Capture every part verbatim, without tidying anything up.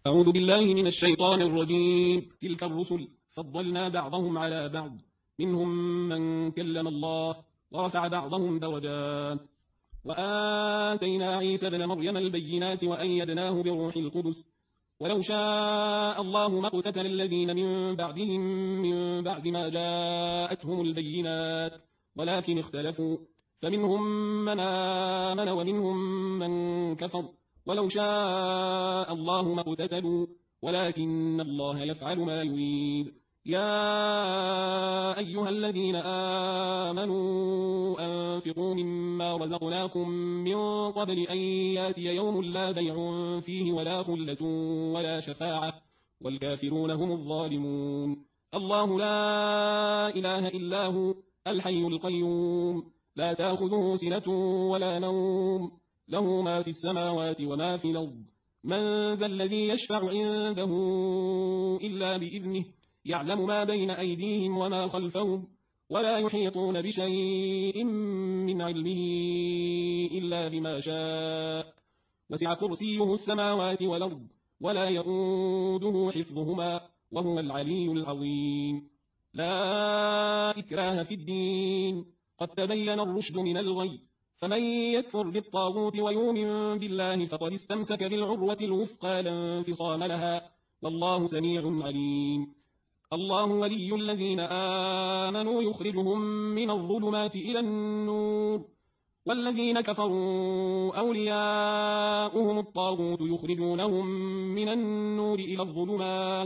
أعوذ بالله من الشيطان الرجيم. تلك الرسل فضلنا بعضهم على بعض، منهم من كلم الله ورفع بعضهم درجات، وآتينا عيسى ابن مريم البينات وأيدناه بروح القدس. ولو شاء الله ما اقتتل الذين من بعدهم من بعد ما جاءتهم البينات، ولكن اختلفوا، فمنهم من آمن ومنهم من كفر. ولو شاء الله ما اقتتلوا ولكن الله يفعل ما يريد. يا أيها الذين آمنوا أنفقوا مما رزقناكم من قبل أن ياتي يوم لا بيع فيه ولا خلة ولا شفاعة والكافرون هم الظالمون. الله لا إله إلا هو الحي القيوم، لا تأخذه سنة ولا نوم، له ما في السماوات وما في الأرض. من ذا الذي يشفع عنده إلا بإذنه، يعلم ما بين أيديهم وما خلفهم، ولا يحيطون بشيء من علمه إلا بما شاء. وسع كرسيه السماوات والأرض ولا يؤوده حفظهما وهو العلي العظيم. لا إكراه في الدين، قد تبين الرشد من الغي، فمن يكفر بالطاغوت ويؤمن بالله فقد استمسك بالعروة الوثقى لا انفصام لها، والله سميع عليم. الله ولي الذين آمنوا يخرجهم من الظلمات إلى النور، والذين كفروا أولياؤهم الطاغوت يخرجونهم من النور إلى الظلمات،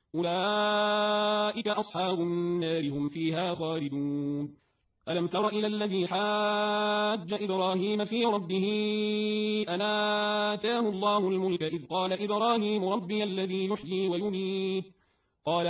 أولئك أصحاب النار هم فيها خالدون. ألم تر إلى الذي حاج إبراهيم في ربه أن آتاه الله الملك إذ قال إبراهيم ربي الذي يحيي ويميت، قال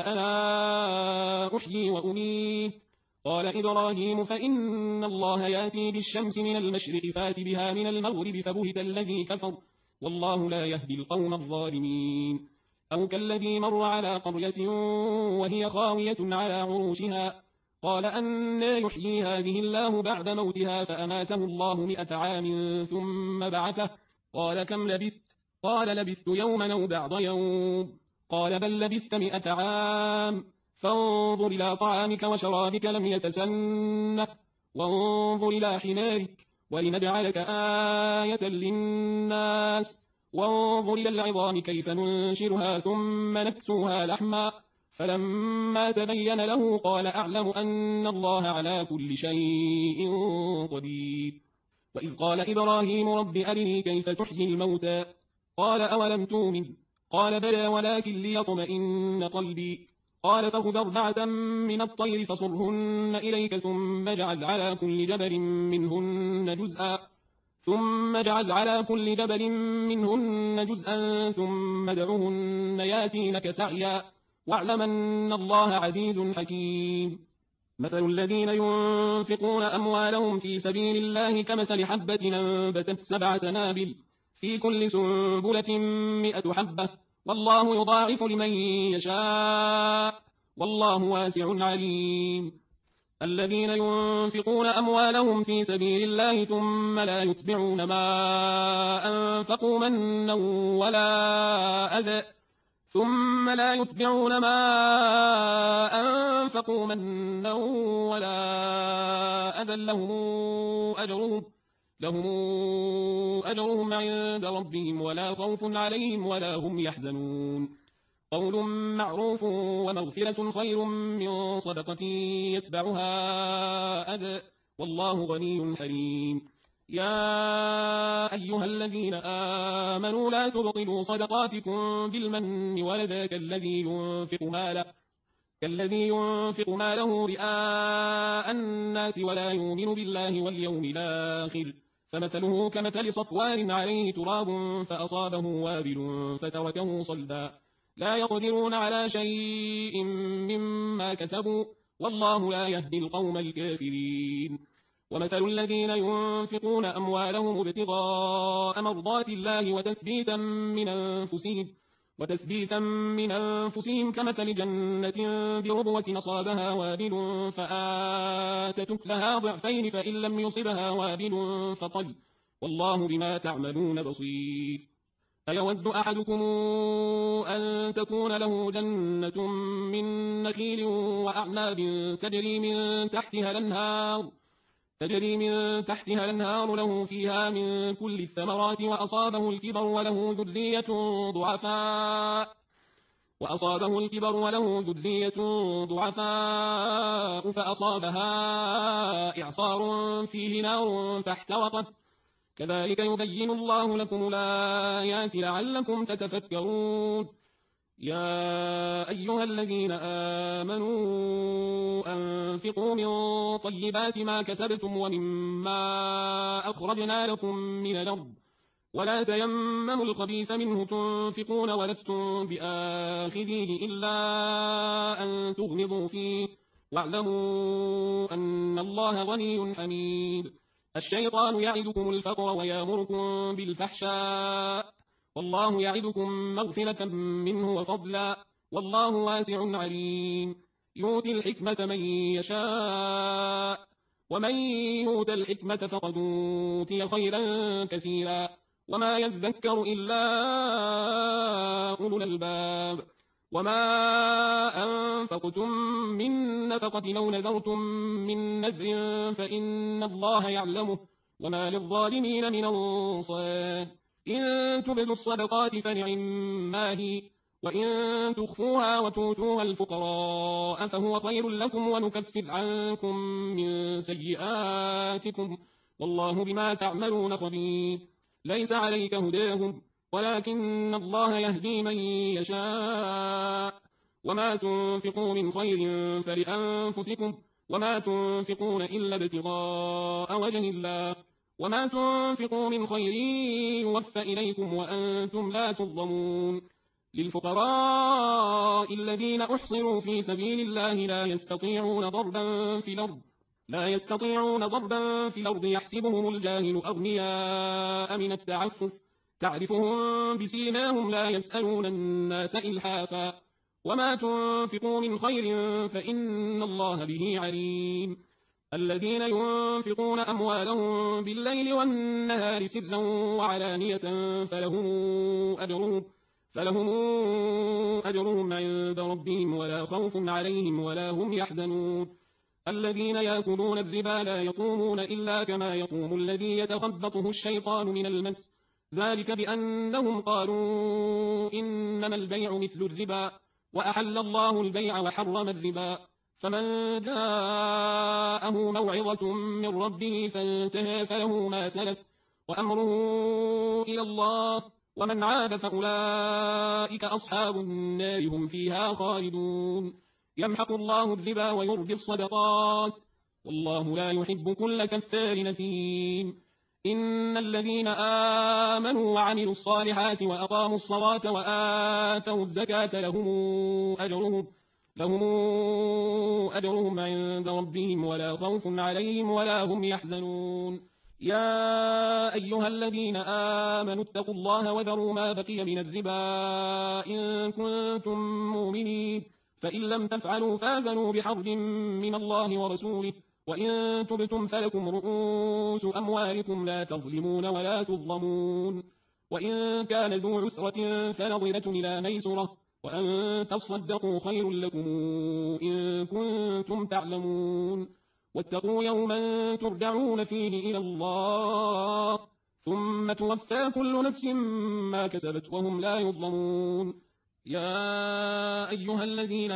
أنا أحيي وأميت، قال إبراهيم فإن الله يأتي بالشمس من المشرق فات بها من المغرب فبهت الذي كفر، والله لا يهدي القوم الظالمين. أو كالذي مر على قرية وهي خاوية على عروشها، قال أنى يحيي هذه الله بعد موتها، فأماته الله مئة عام ثم بعثه، قال كم لبثت؟ قال لبثت يوما أو بعض يوم، قال بل لبثت مئة عام، فانظر إلى طعامك وشرابك لم يتسنه، وانظر إلى حمارك ولنجعلك آية للناس، وانظر إلى العظام كيف ننشرها ثم نكسوها لحما، فلما تبين له قال أعلم أن الله على كل شيء قدير. وإذ قال إبراهيم رب أرني كيف تحيي الموتى، قال أولم تؤمن، قال بلى ولكن ليطمئن قلبي، قال فخذ أربعة من الطير فصرهن إليك ثم اجعل على كل جبل منهن جزءا ثم اجعل على كل جبل منهن جزءا ثم ادعهن ياتينك سعيا، واعلم أن الله عزيز حكيم. مثل الذين ينفقون أموالهم في سبيل الله كمثل حبة أنبتت سبع سنابل في كل سنبلة مئة حبة، والله يضاعف لمن يشاء، والله واسع عليم. الذين ينفقون أموالهم في سبيل الله ثم لا يتبعون ما أنفقوا منا ولا أذى ثم لا يتبعون ما أنفقوا منا ولا أذى لهم أجرهم لهم أجرهم عند ربهم ولا خوف عليهم ولا هم يحزنون. قول معروف ومغفرة خير من صدقة يتبعها أذى، والله غني حليم. يا أيها الذين آمنوا لا تبطلوا صدقاتكم بالمن والأذى كالذي ينفق ماله كالذي ينفق ماله رئاء الناس ولا يؤمن بالله واليوم الآخر، فمثله كمثل صفوان عليه تراب فأصابه وابل فتركه صلدا، لا يقدرون على شيء مما كسبوا، والله لا يهدي القوم الكافرين. ومثل الذين ينفقون أموالهم ابتغاء مرضات الله وتثبيتا من أنفسهم وتثبيتا من أنفسهم كمثل جنة بربوة أصابها وابل فآتت لها ضعفين فإن لم يصبها وابل فطل، والله بما تعملون بصير. أيود أحدكم أن تكون له جنة من نخيل وأعناب تجري من تحتها الأنهار تجري من تحتها الأنهار له فيها من كل الثمرات وأصابه الكبر وله ذرية ضعفاء وأصابه الكبر وله ذرية ضعفاء فأصابها إعصار فيه نار فاحترقت كذلك يبين الله لكم الآيات لعلكم تتفكرون يا أيها الذين آمنوا أنفقوا من طيبات ما كسبتم ومما أخرجنا لكم من الأرض ولا تيمموا الخبيث منه تنفقون ولستم بآخذيه إلا أن تغمضوا فيه واعلموا أن الله غني حميد الشيطان يعدكم الفقر ويامركم بالفحشاء والله يعدكم مغفرة منه وفضلا والله واسع عليم يؤتي الحكمة من يشاء ومن يؤت الحكمة فقد أوتي خيرا كثيرا وما يذكر إلا أولو الألباب وما أنفقتم من نفقة أو نذرتم من نذر فإن الله يعلمه وما للظالمين من أنصار إن تبدوا الصدقات فنعما هي وإن تخفوها وتؤتوها الفقراء فهو خير لكم ونكفر عنكم من سيئاتكم والله بما تعملون خبير ليس عليك هداهم ولكن الله يهدي من يشاء وما تنفقوا من خير فلأنفسكم وما تنفقون إلا ابتغاء وجه الله وما تنفقوا من خير يوفى إليكم وأنتم لا تظلمون للفقراء الذين أحصروا في سبيل الله لا يستطيعون ضربا في الأرض لا يستطيعون ضربا في الأرض يحسبهم الجاهل أغنياء من التعفف تعرفهم بسيماهم لا يسألون الناس إلحافا وما تنفقوا من خير فإن الله به عليم الذين ينفقون أموالهم بالليل والنهار سرا وعلانية فلهم أجرهم فلهم أجرهم عند ربهم ولا خوف عليهم ولا هم يحزنون الذين يأكلون الربا لا يقومون إلا كما يقوم الذي يتخبطه الشيطان من المس ذلك بأنهم قالوا إنما البيع مثل الربا وأحل الله البيع وحرم الربا فمن جاءه موعظة من ربه فانتهى فله ما سلف وأمره إلى الله ومن عاد فأولئك أصحاب النار هم فيها خالدون يمحق الله الربا ويربي الصدقات والله لا يحب كل كفار نثيم إن الذين آمنوا وعملوا الصالحات وأقاموا الصلاة وآتوا الزكاة لهم أجرهم لهم أجرهم عند ربهم ولا خوف عليهم ولا هم يحزنون يا أيها الذين آمنوا اتقوا الله وذروا ما بقي من الربا إن كنتم مؤمنين فإن لم تفعلوا فاذنوا بحرب من الله ورسوله وإن تبتم فلكم رؤوس أموالكم لا تظلمون ولا تظلمون وإن كان ذو عسرة فنظرة إلى ميسرة وأن تصدقوا خير لكم إن كنتم تعلمون واتقوا يوما ترجعون فيه إلى الله ثم توفى كل نفس ما كسبت وهم لا يظلمون يا أيها الذين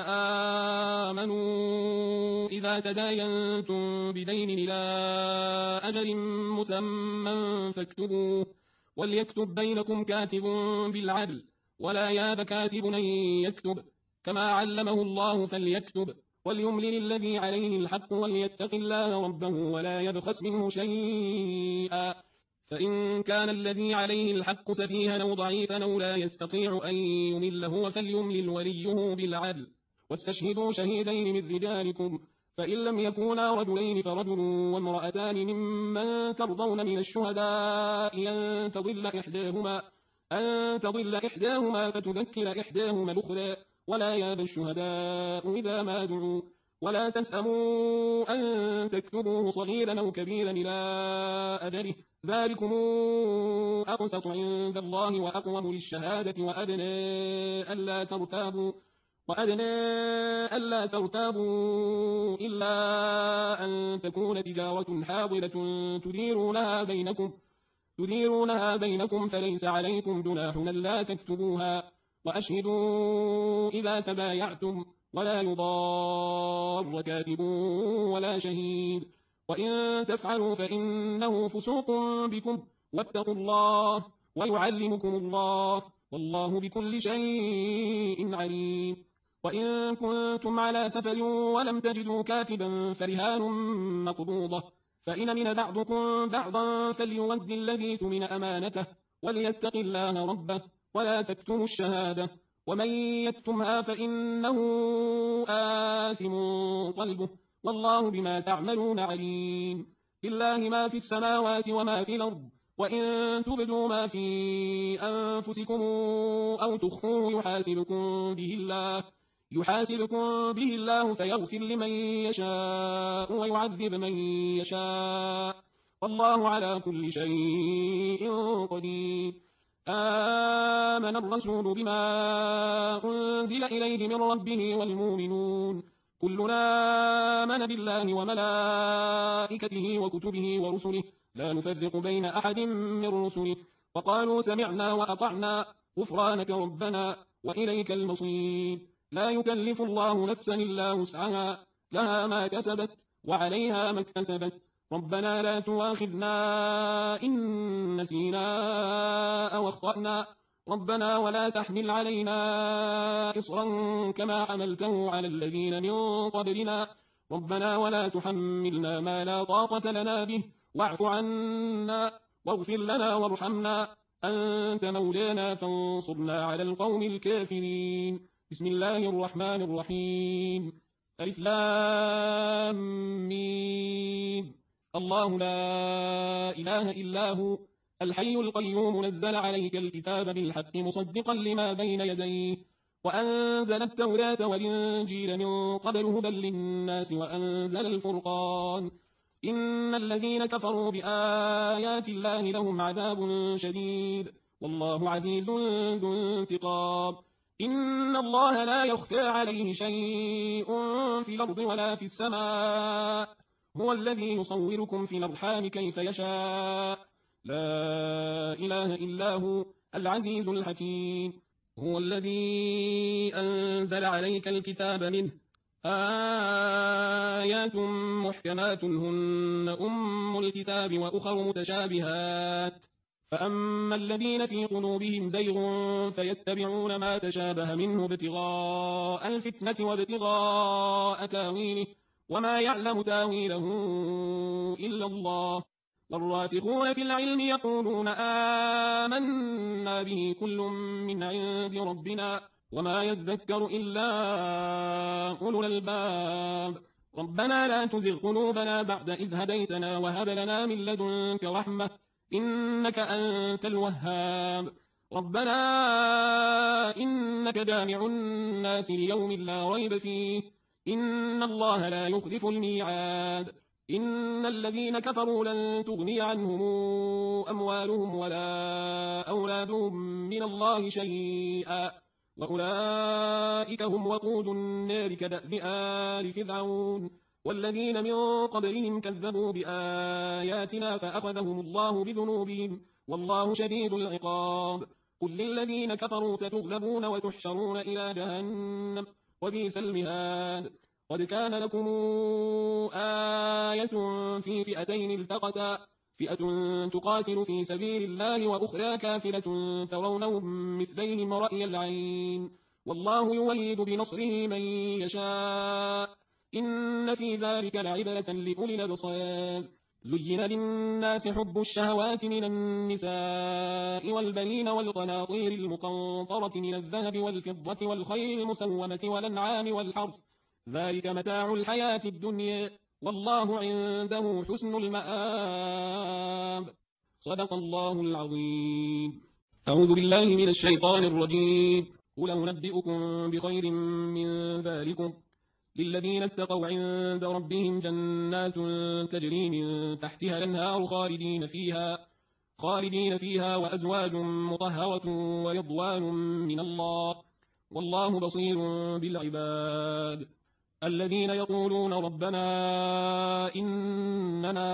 آمنوا إذا تداينتم بدين إلى أجل مسمى فاكتبوه وليكتب بينكم كاتب بالعدل ولا ياب كاتب أن يكتب كما علمه الله فليكتب وليملل الذي عليه الحق وليتق الله ربه ولا يبخس منه شيئا فإن كان الذي عليه الحق سفيها أو ضعيفا أو لا يستطيع أن يمل هو فليملل وليه بالعدل واستشهدوا شهيدين من رجالكم فإن لم يكونا رجلين فرجل وامرأتان ممن ترضون من الشهداء أن تضل إحداهما أن تضل إحداهما فتذكر إحداهما الأخرى ولا ياب الشهداء إذا ما دعوا ولا تسأموا أن تكتبوه صغيرا أو كبيرا إلى أجله ذلكم أقسط عند الله وأقوم للشهادة وأدنى ألا ترتابوا وأدنى ألا ترتابوا إلا أن تكون تجارة حاضرة تديرونها بينكم تديرونها بينكم فليس عليكم جناح ألا تكتبوها وأشهدوا إذا تبايعتم ولا يضار كاتب ولا شهيد وإن تفعلوا فإنه فسوق بكم واتقوا الله ويعلمكم الله والله بكل شيء عليم وإن كنتم على سفر ولم تجدوا كاتبا فرهان مقبوضة فإن من بعضكم بعضا فليود الذي تمن أمانته وليتق الله ربه ولا تكتموا الشهادة ومن يكتمها فإنه آثم قلبه والله بما تعملون عليم لله ما في السماوات وما في الأرض وإن تبدوا ما في أنفسكم أو تخفوه يحاسبكم به الله يحاسبكم به الله فيغفر لمن يشاء ويعذب من يشاء والله على كل شيء قدير آمن الرسول بما أنزل إليه من ربه والمؤمنون كلنا آمن بالله وملائكته وكتبه ورسله لا نفرق بين أحد من رسله وقالوا سمعنا وأطعنا غفرانك ربنا وإليك المصير لا يكلف الله نفسا إلا وسعها لها ما كسبت وعليها ما اكتسبت ربنا لا تؤاخذنا إن نسينا أو أخطأنا ربنا ولا تحمل علينا إصرا كما حملته على الذين من قبلنا ربنا ولا تحملنا ما لا طاقة لنا به واعف عنا واغفر لنا وارحمنا أنت مولانا فانصرنا على القوم الكافرين بسم الله الرحمن الرحيم ألف لام ميم الله لا إله إلا هو الحي القيوم نزل عليك الكتاب بالحق مصدقا لما بين يديه وأنزل التوراة والإنجيل من قبل هدى للناس وأنزل الفرقان إن الذين كفروا بآيات الله لهم عذاب شديد والله عزيز ذو انتقام إن الله لا يخفى عليه شيء في الأرض ولا في السماء هو الذي يصوركم في الأرحام كيف يشاء لا إله إلا هو العزيز الحكيم هو الذي أنزل عليك الكتاب منه آيات محكمات هن أم الكتاب وأخر متشابهات فأما الذين في قلوبهم زيغ فيتبعون ما تشابه منه ابتغاء الفتنة وابتغاء تاويله وما يعلم تاويله إلا الله والراسخون في العلم يقولون آمنا به كل من عند ربنا وما يذكر إلا أولو الألباب ربنا لا تزغ قلوبنا بعد إذ هديتنا وهب لنا من لدنك رحمة إنك أنت الوهاب ربنا إنك جامع الناس ليوم لا ريب فيه إن الله لا يخلف الميعاد إن الذين كفروا لن تغني عنهم أموالهم ولا أولادهم من الله شيئا وأولئك هم وقود النار كدأب آل فرعون والذين من قبلهم كذبوا بآياتنا فأخذهم الله بذنوبهم والله شديد العقاب قل للذين كفروا ستغلبون وتحشرون إلى جهنم وبئس المهاد قد كان لكم آية في فئتين التقتا فئة تقاتل في سبيل الله وأخرى كافرة ترونهم مثليهم رأي العين والله يولد بنصره من يشاء إن في ذلك لعبرة لأولي الأبصار زين للناس حب الشهوات من النساء والبنين والقناطير المقنطرة من الذهب والفضة والخيل المسومة والأنعام والحرث ذلك متاع الحياة الدنيا والله عنده حسن المآب صدق الله العظيم أعوذ بالله من الشيطان الرجيم قل أنبئكم بخير من ذلكم للذين اتقوا عند ربهم جنات تجري من تحتها الأنهار خالدين فيها خالدين فيها وأزواج مطهرة ورضوان من الله والله بصير بالعباد الذين يقولون ربنا إننا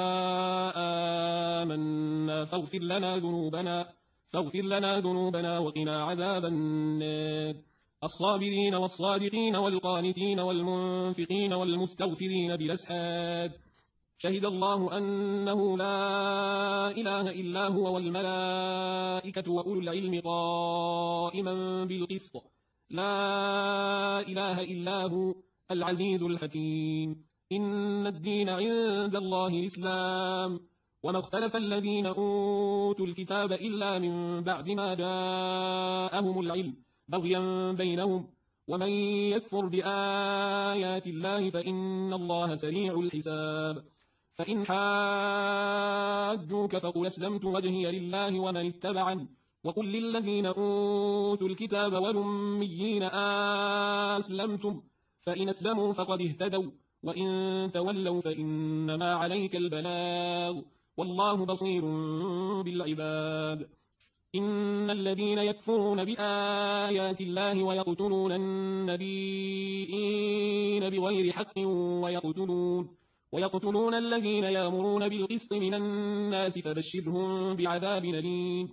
آمنا فاغفر لنا ذنوبنا فاغفر لنا ذنوبنا وقنا عذاب النار الصابرين والصادقين والقانتين والمنفقين والمستغفرين بالأسحار شهد الله أنه لا إله إلا هو والملائكة وأولو العلم قائما بالقسط لا إله إلا هو العزيز الحكيم إن الدين عند الله الإسلام وما اختلف الذين أوتوا الكتاب إلا من بعد ما جاءهم العلم بغيا بينهم ومن يكفر بآيات الله فإن الله سريع الحساب فإن حاجوك فقل أسلمت وجهي لله ومن اتبعني وقل للذين أوتوا الكتاب والأميين أسلمتم فإن أسلموا فقد اهتدوا وإن تولوا فإنما عليك البلاغ والله بصير بالعباد إن الذين يكفرون بآيات الله ويقتلون النبيين بغير حق ويقتلون ويقتلون الذين يأمرون بالقسط من الناس فبشرهم بعذاب أليم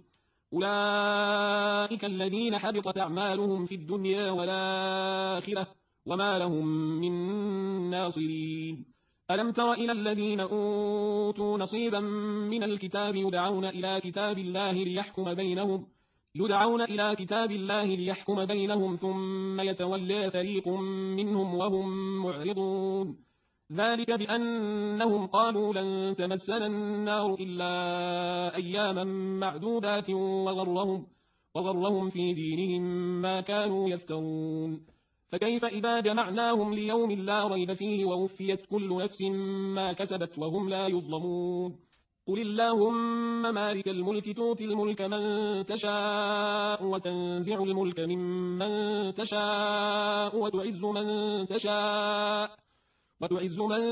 أولئك الذين حبطت أعمالهم في الدنيا والآخرة وما لهم من ناصرين ألم تر إلى الذين أوتوا نصيبا من الكتاب يدعون إلى كتاب الله ليحكم بينهم يدعون إلى كتاب الله ليحكم بينهم ثم يتولى فريق منهم وهم معرضون ذلك بأنهم قالوا لن تمسنا النار إلا أياما معدودات وغرهم, وغرهم في دينهم ما كانوا يفترون فكيف إذا جمعناهم ليوم لا ريب فيه ووفيت كل نفس ما كسبت وهم لا يظلمون قل اللهم مالك الملك تؤتي الملك من تشاء وتنزع الملك ممن تشاء وتعز من تشاء وتعز من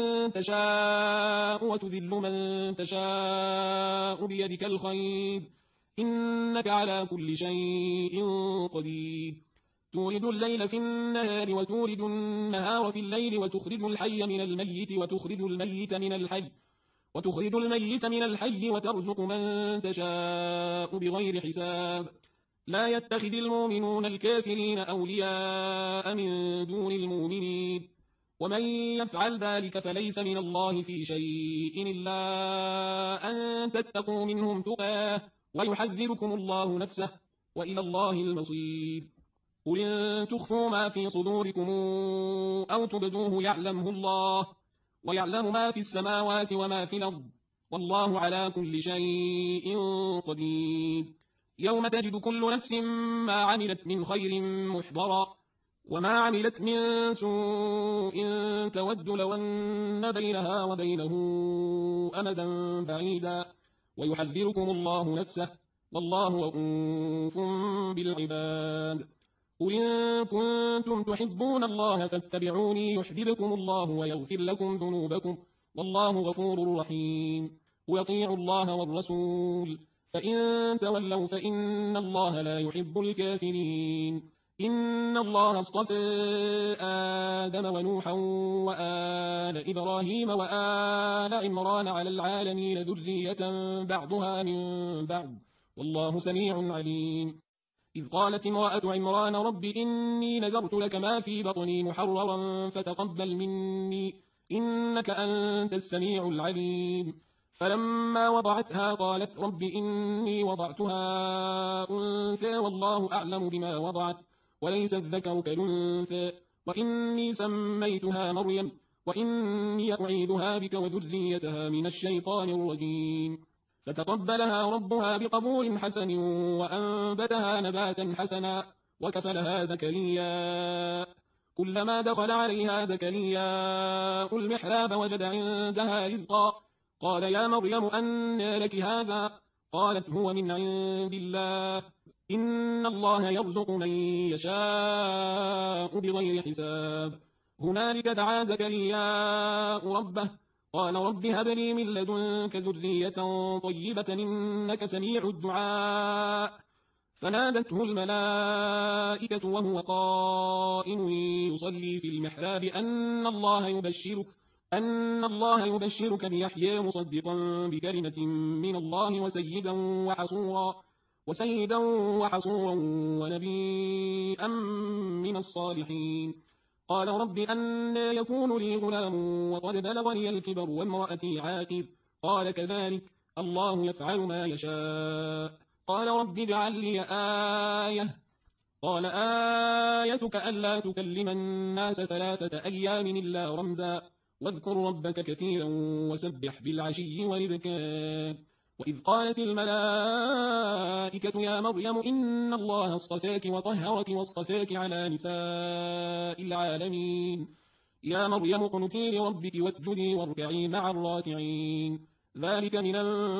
تشاء وتذل من تشاء بيدك الخير إنك على كل شيء قدير تولد الليل في النهار وتولد النهار في الليل وتخرج الحي من الميت وتخرج الميت من الحي وتخرج الميت من الحي وترزق من تشاء بغير حساب لا يتخذ المؤمنون الكافرين أولياء من دون المؤمنين ومن يفعل ذلك فليس من الله في شيء إلا أن تتقوا منهم تقاه ويحذركم الله نفسه وإلى الله المصير قل إن تخفوا ما في صدوركم أو تبدوه يعلمه الله ويعلم ما في السماوات وما في الأرض والله على كل شيء قدير يوم تجد كل نفس ما عملت من خير محضرا وما عملت من سوء تود لو أن بينها وبينه أمدا بعيدا ويحذركم الله نفسه والله رؤوف بالعباد قل إن كنتم تحبون الله فاتبعوني يحببكم الله ويغفر لكم ذنوبكم والله غفور رحيم وأطيعوا الله والرسول فإن تولوا فإن الله لا يحب الكافرين إن الله اصطفى آدم ونوحا وآل إبراهيم وآل عمران على العالمين ذرية بعضها من بعض والله سميع عليم إذ قالت امرأة عمران رب إني نذرت لك ما في بطني محررا فتقبل مني إنك أنت السميع العليم فلما وضعتها قالت رب إني وضعتها أنثى والله أعلم بما وضعت وليس الذكر كالأنثى وإني سميتها مريم وإني أعيذها بك وذريتها من الشيطان الرجيم فتقبلها ربها بقبول حسن وأنبتها نباتا حسنا وكفلها زكريا كلما دخل عليها زكريا المحراب وجد عندها رزقا قال يا مريم أنى لك هذا قالت هو من عند الله إن الله يرزق من يشاء بغير حساب هنالك دعا زكريا ربه قال رب هب لي من لدنك ذرية طيبة إنك سميع الدعاء فنادته الملائكة وهو قائم يصلي في المحراب أن الله يبشرك أن الله يبشرك بيحيى مصدقا بكلمة من الله وسيدا وحصورا وسيدا وحصورا ونبيا من الصالحين قال رب أنى يكون لي غلام وقد بلغني الكبر وامرأتي عاقر قال كذلك الله يفعل ما يشاء قال رب اجعل لي آية قال آيتك ألا تكلم الناس ثلاثة أيام إلا رمزا واذكر ربك كثيرا وسبح بالعشي والإبكار وإذ قالت الملائكة يا مريم إن الله اصطفاك وطهرك واصطفاك على نساء العالمين يا مريم اقنتي لربك واسجدي واركعي مع الراكعين ذلك من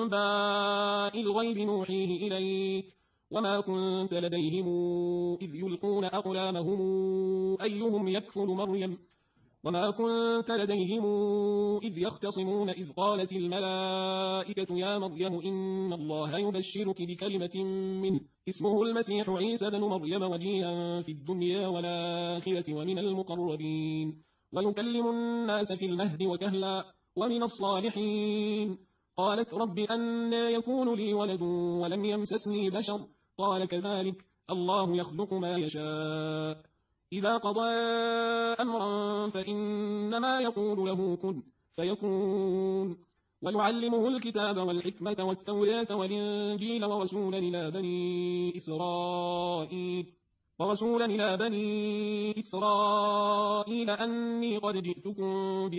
أنباء الغيب نوحيه إليك وما كنت لديهم إذ يلقون أقلامهم أيهم يكفل مريم وما كنت لديهم إذ يختصمون إذ قالت الملائكة يا مريم إن الله يبشرك بكلمة منه اسمه المسيح عيسى بن مريم وجيها في الدنيا والآخرة ومن المقربين ويكلم الناس في المهد وكهلا ومن الصالحين قالت رب أنى يكون لي ولد ولم يمسسني بشر قال كذلك الله يخلق ما يشاء إذا قضى أمرا فإنما يقول له كن فيكون ويعلمه الكتاب والحكمة والتوراة والإنجيل ورسولا إلى بني إسرائيل ورسولا إلى بني إسرائيل أني قد جئتكم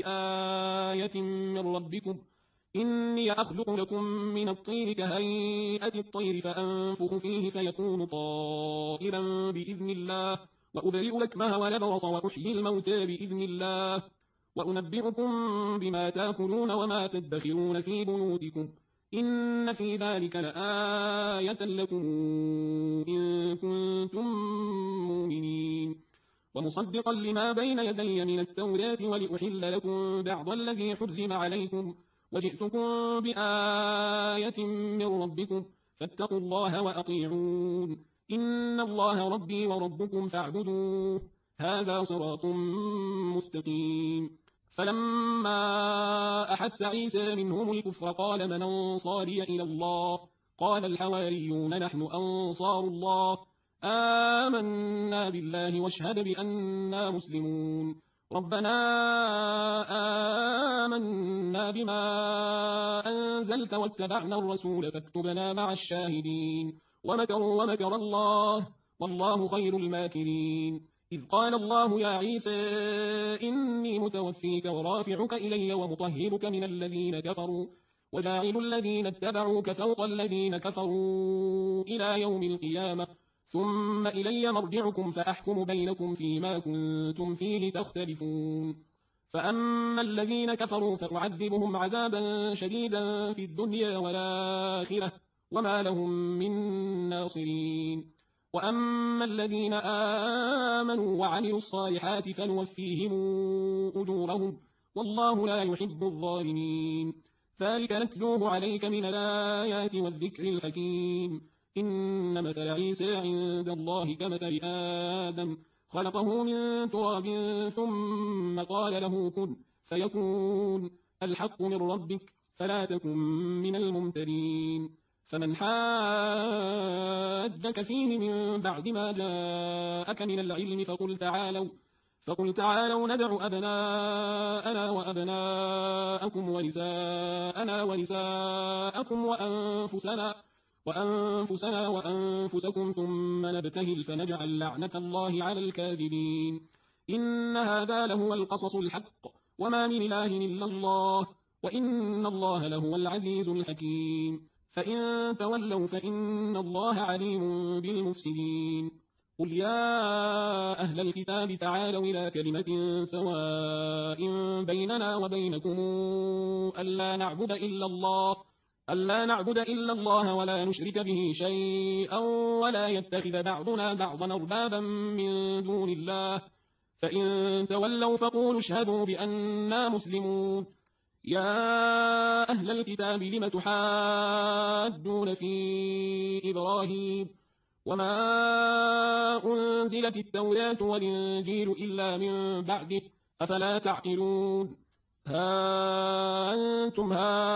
بآية من ربكم إني أخلق لكم من الطين كهيئة الطير فأنفخ فيه فيكون طائرا بإذن الله وأبرئ لكمه ولبرص وأحيي الموتى بإذن الله وأنبئكم بما تأكلون وما تدخرون في بيوتكم إن في ذلك لآية لكم إن كنتم مؤمنين ومصدقا لما بين يدي من التوراة ولأحل لكم بعض الذي حرم عليكم وجئتكم بآية من ربكم فاتقوا الله وأطيعون إن الله ربي وربكم فاعبدوه هذا صراط مستقيم فلما أحس عيسى منهم الكفر قال من أنصاري إلى الله قال الحواريون نحن أنصار الله آمنا بالله واشهد بأننا مسلمون ربنا آمنا بما أنزلت واتبعنا الرسول فاكتبنا مع الشاهدين ومكروا ومكر الله والله خير الماكرين إذ قال الله يا عيسى إني متوفيك ورافعك إلي ومطهرك من الذين كفروا وجاعل الذين اتبعوك فوق الذين كفروا إلى يوم القيامة ثم إلي مرجعكم فأحكم بينكم فيما كنتم فيه تختلفون فأما الذين كفروا فأعذبهم عذابا شديدا في الدنيا والآخرة وما لهم من ناصرين وأما الذين آمنوا وعملوا الصالحات فنوفيهم أجورهم والله لا يحب الظالمين ذلك نتلوه عليك من الآيات والذكر الحكيم إن مثل عيسى عند الله كمثل آدم خلقه من تراب ثم قال له كن فيكون الحق من ربك فلا تكن من الممترين فمن حاجك فيه من بعد ما جاءك من العلم فقل تعالوا فقل تعالوا ندع أبناءنا وأبناءكم ونساءنا ونساءكم وأنفسنا وأنفسنا وأنفسكم ثم نبتهل فنجعل لعنة الله على الكاذبين إن هذا لهو القصص الحق وما من إله إلا الله وإن الله لهو العزيز الحكيم فإن تولوا فإن الله عليم بالمفسدين قل يا أهل الكتاب تعالوا إلى كلمة سواء بيننا وبينكم ألا نعبد إلا الله ألا نعبد إلا الله ولا نشرك به شيئا ولا يتخذ بعضنا بعضا أربابا من دون الله فإن تولوا فقولوا اشهدوا بأننا مسلمون يا أهل الكتاب لم تحاجون في إبراهيم وما أنزلت التوراة والإنجيل إلا من بعده أفلا تعقلون ها أنتم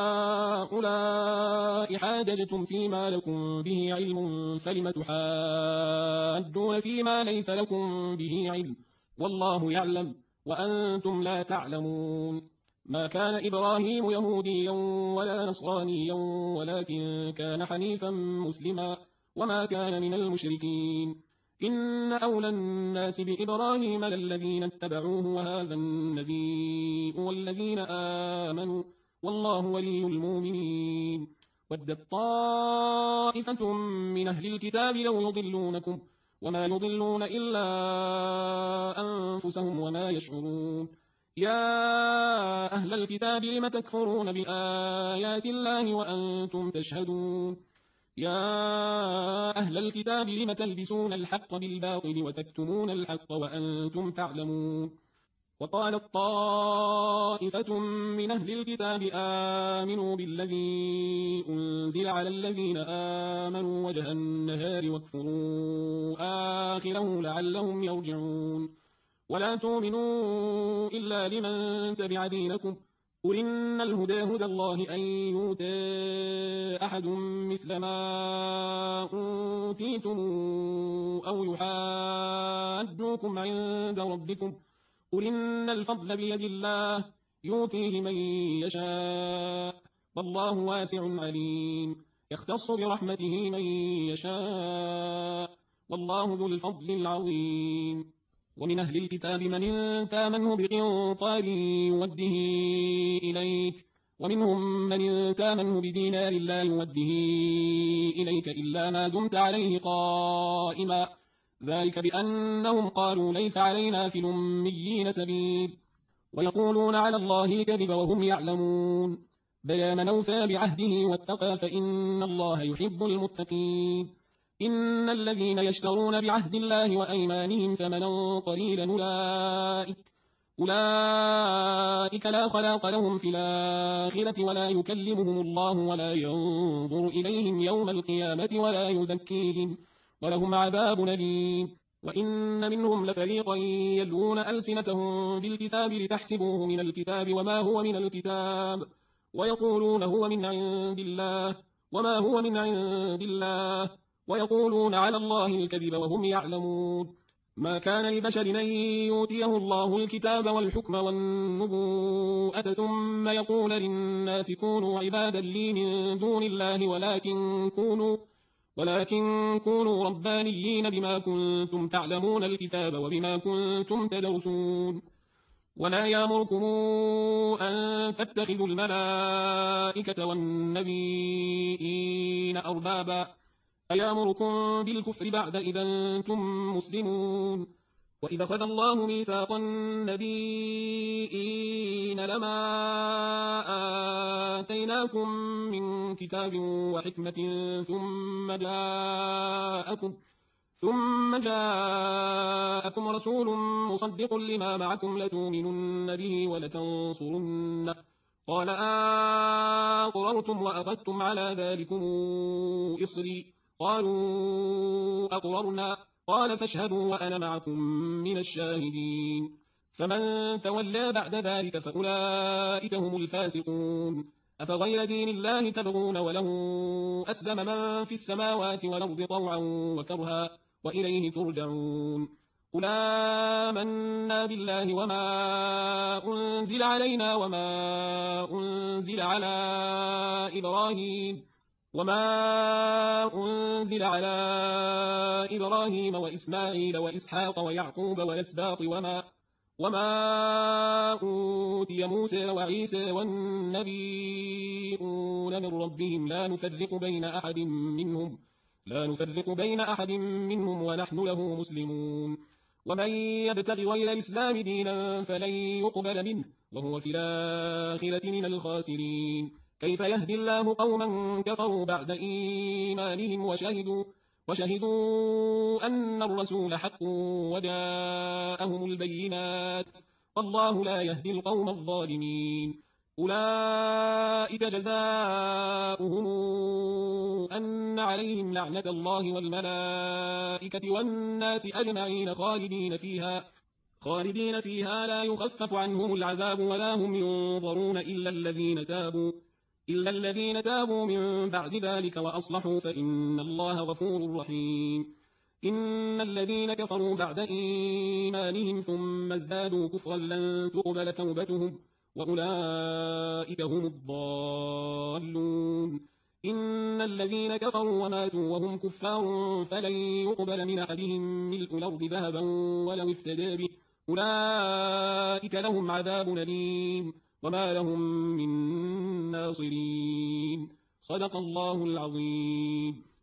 هؤلاء حاججتم فيما لكم به علم فلم تحاجون فيما ليس لكم به علم والله يعلم وأنتم لا تعلمون ما كان إبراهيم يهوديا ولا نصرانيا ولكن كان حنيفا مسلما وما كان من المشركين إن أولى الناس بإبراهيم للذين اتبعوه وهذا النبي والذين آمنوا والله ولي المؤمنين ودت طائفة من أهل الكتاب لو يضلونكم وما يضلون إلا أنفسهم وما يشعرون يا أهل الكتاب لم تكفرون بآيات الله وأنتم تشهدون يا أهل الكتاب لم تلبسون الحق بالباطل وتكتمون الحق وأنتم تعلمون وقالت طائفة من أهل الكتاب آمنوا بالذي أنزل على الذين آمنوا وجه النهار واكفروا آخره لعلهم يرجعون ولا تؤمنوا إلا لمن تبع دينكم قل إن الهدى هدى الله أن يؤتى أحد مثل ما أوتيتم أو يحاجوكم عند ربكم قل إن الفضل بيد الله يؤتيه من يشاء والله واسع عليم يختص برحمته من يشاء والله ذو الفضل العظيم ومن أهل الكتاب من تامنه بقنطار يوده إليك ومنهم من تامنه بدينار لا يوده إليك إلا ما دمت عليه قائما ذلك بأنهم قالوا ليس علينا في الأميين سبيل ويقولون على الله الكذب وهم يعلمون بلى من أوفى بعهده واتقى فإن الله يحب المتقين إن الذين يشترون بعهد الله وأيمانهم ثمنا قليلا أولئك, أولئك لا خلاق لهم في الآخرة ولا يكلمهم الله ولا ينظر إليهم يوم القيامة ولا يزكيهم ولهم عذاب أليم وإن منهم لفريقا يلوون ألسنتهم بالكتاب لتحسبوه من الكتاب وما هو من الكتاب ويقولون هو من عند الله وما هو من عند الله ويقولون على الله الكذب وهم يعلمون ما كان لبشر أن يؤتيه الله الكتاب والحكم والنبوءة ثم يقول للناس كونوا عبادا لي من دون الله ولكن كونوا ولكن كونوا ربانيين بما كنتم تعلمون الكتاب وبما كنتم تدرسون ولا يأمركم أن تتخذوا الملائكة والنبيين أربابا أيامركم بالكفر بعد إذا أنتم مسلمون وإذا خذ الله ميثاق النبيين لما آتيناكم من كتاب وحكمة ثم جاءكم ثم جاءكم رسول مصدق لما معكم لتؤمنن به ولتنصرنه قال أقررتم وأخذتم على ذلكم إصري قالوا أقررنا قال فاشهدوا وأنا معكم من الشاهدين فمن تولى بعد ذلك فأولئك هم الفاسقون أفغير دين الله تبغون وله أسلم من في السماوات والأرض طوعا وكرها وإليه ترجعون قل آمنا بالله وما أنزل علينا وما أنزل على إبراهيم وما أنزل على إبراهيم وإسماعيل وإسحاق ويعقوب والأسباط وما وما أوتي موسى وعيسى والنبيون من ربهم لا نفرق بين أحد منهم لا نفرق بين أحد منهم ونحن له مسلمون ومن يبتغ غير الإسلام دينا فلن يقبل منه وهو في الآخرة من الخاسرين كيف يهدي الله قوما كفروا بعد إيمانهم وشهدوا وشهدوا أن الرسول حق وجاءهم البينات والله لا يهدي القوم الظالمين أولئك جزاؤهم أن عليهم لعنة الله والملائكة والناس أجمعين خالدين فيها خالدين فيها لا يخفف عنهم العذاب ولا هم ينظرون إلا الذين تابوا إلا الذين تابوا من بعد ذلك وأصلحوا فإن الله غفور رحيم إن الذين كفروا بعد إيمانهم ثم ازدادوا كفرا لن تقبل توبتهم وأولئك هم الضالون إن الذين كفروا وماتوا وهم كفار فلن يقبل من أحدهم ملء الأرض ذهبا ولو افتدى به أولئك لهم عذاب أليم وما لهم من ناصرين صدق الله العظيم.